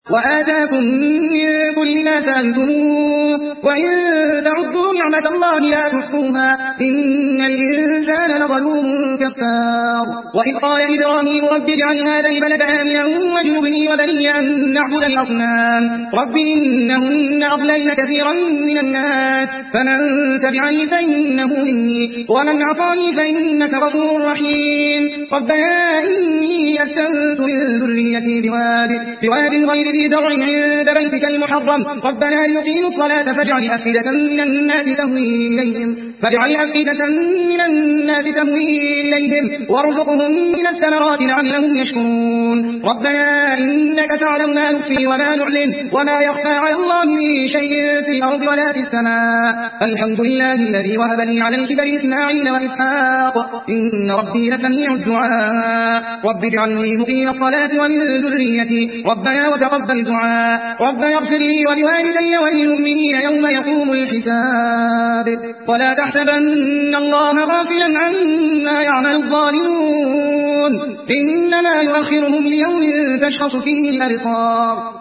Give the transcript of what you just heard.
وآتاكم من كل ما سألتموه وإن تعدوا نعمة الله لا تحصوها إن الإنسان لظلوم كفار وإذ قال إبراهيم رب اجعل هذا البلد آمنا واجنبني وبني أن نعبد الأصنام رب إنهن أضللن كثيرا من الناس فمن تبعني فإنه مني ومن عصاني فإنك غفور رحيم ربنا إني أسكنت من ذريتي بواد غير ذي زرع عند بيتك المحرم ربنا ليقيموا الصلاة فاجعل أفئدة من الناس تهوي إليهم وارزقهم من الثمرات لعلهم يشكرون ربنا إنك تعلم ما نخفي وما نعلن وما يخفى على الله من شيء في الأرض ولا في السماء الحمد لله الذي وهب لي على الكبر إسماعيل وإسحاق إن ربي لسميع الدعاء رب اجعلني مقيم الصلاة ومن ذريتي ربنا وتقبل دعاء ربنا اغفر لي ولوالدي وللمؤمنين يوم يقوم الحساب ولا تحسبن الله غافلا عما يعمل الظالمون إنما يؤخرهم ليوم تشخص فيه الأبصار